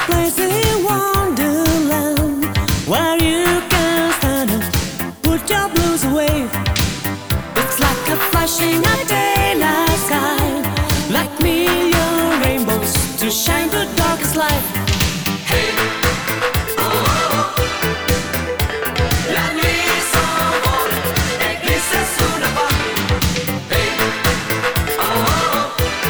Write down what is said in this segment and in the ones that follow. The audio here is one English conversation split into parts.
place in Wonderland where you can stand and put your blues away. It's like a flashing a daylight sky, like million rainbows to shine the darkest light. Hey, oh, la nuit s'envole et glisse sous nos pas. Hey, oh,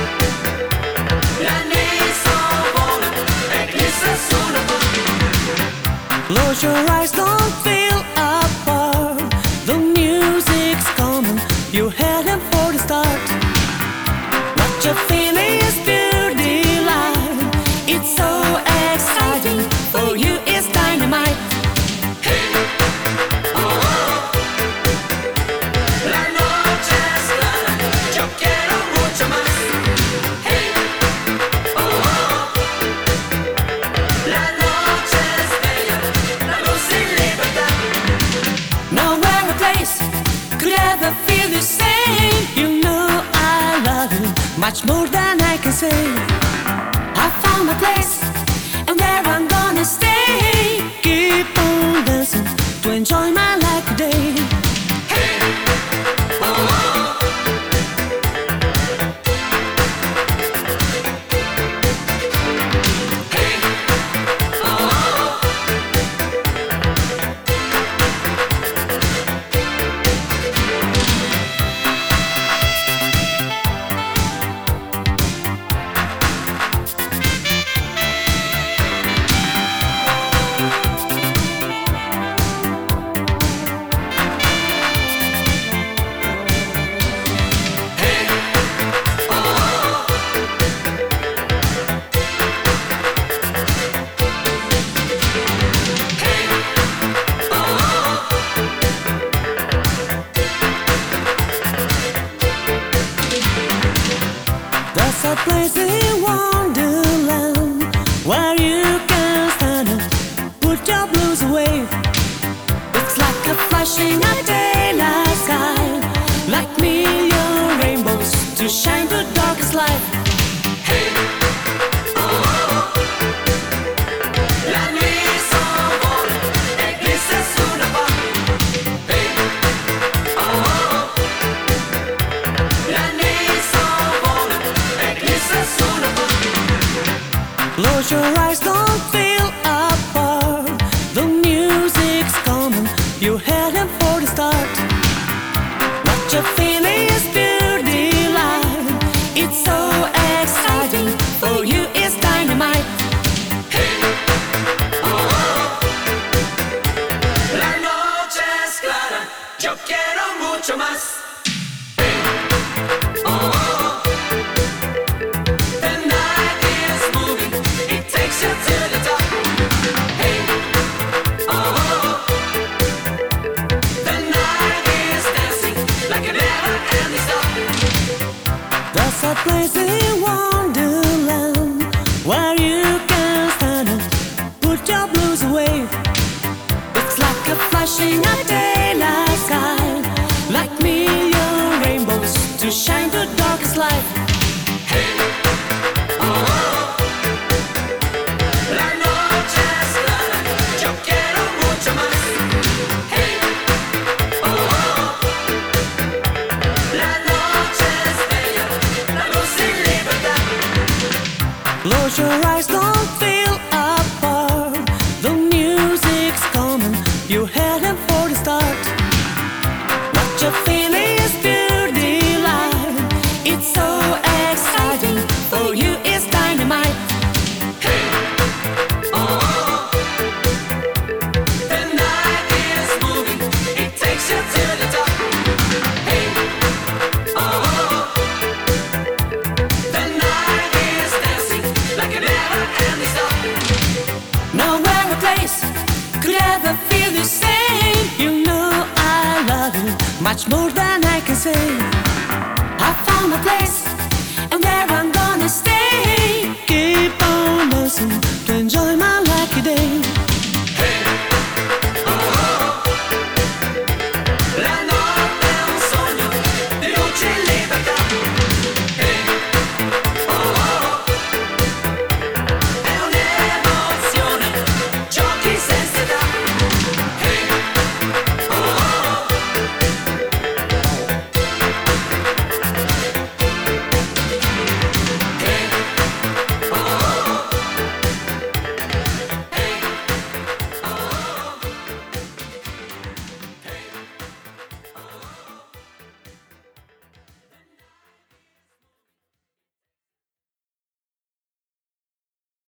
la nuit s'envole et glisse sous nos pas. Close your eyes, don't feel apart. The music's coming, you're heading for the start. What you're feeling is pure delight. It's so exciting, for you it's dynamite. Hey, oh, la noche es clara, yo quiero mucho más. Hey, oh, la noche es bella, la luz y libertad. Nowhere a place could ever feel the same. You know I love you much more than I can say. I found my place and there I'm gonna stay. Keep on dancing to enjoy my life today. Hey, oh, hey, oh, there's a place in Wonderland where you can stand and put your blues away. It's like a flashing a daylight sky, like million rainbows to shine the darkest light. Hey, oh, la nuit s'envole et glisse sous nos pas. Hey, oh, la nuit s'envole et glisse sous nos pas. Close your eyes, don't feel apart. The music's coming, you're heading for the start. What you're feeling is pure delight. It's so exciting, for you it's dynamite. Hey, oh, la noche es clara, yo quiero mucho más. Hey, oh, the night is moving, it takes you to the top. Hey, oh, the night is dancing like a never-ending star. There's a place in Wonderland where you can stand and put your blues away. It's like a flashing a daylight sky, like million rainbows to shine the darkest light. Hey, oh, la noche es clara, yo quiero mucho más. Hey, oh, la noche es bella, la luz y libertad. Close your eyes, don't feel apart. The music's coming, you're heading for the start. What you're feeling is pure delight. It's so exciting, for you it's dynamite. Hey, oh, the night is moving, it takes you to the top. Hey, oh, the night is dancing like a never-ending star. Nowhere a place could ever feel the same. You know I love you much more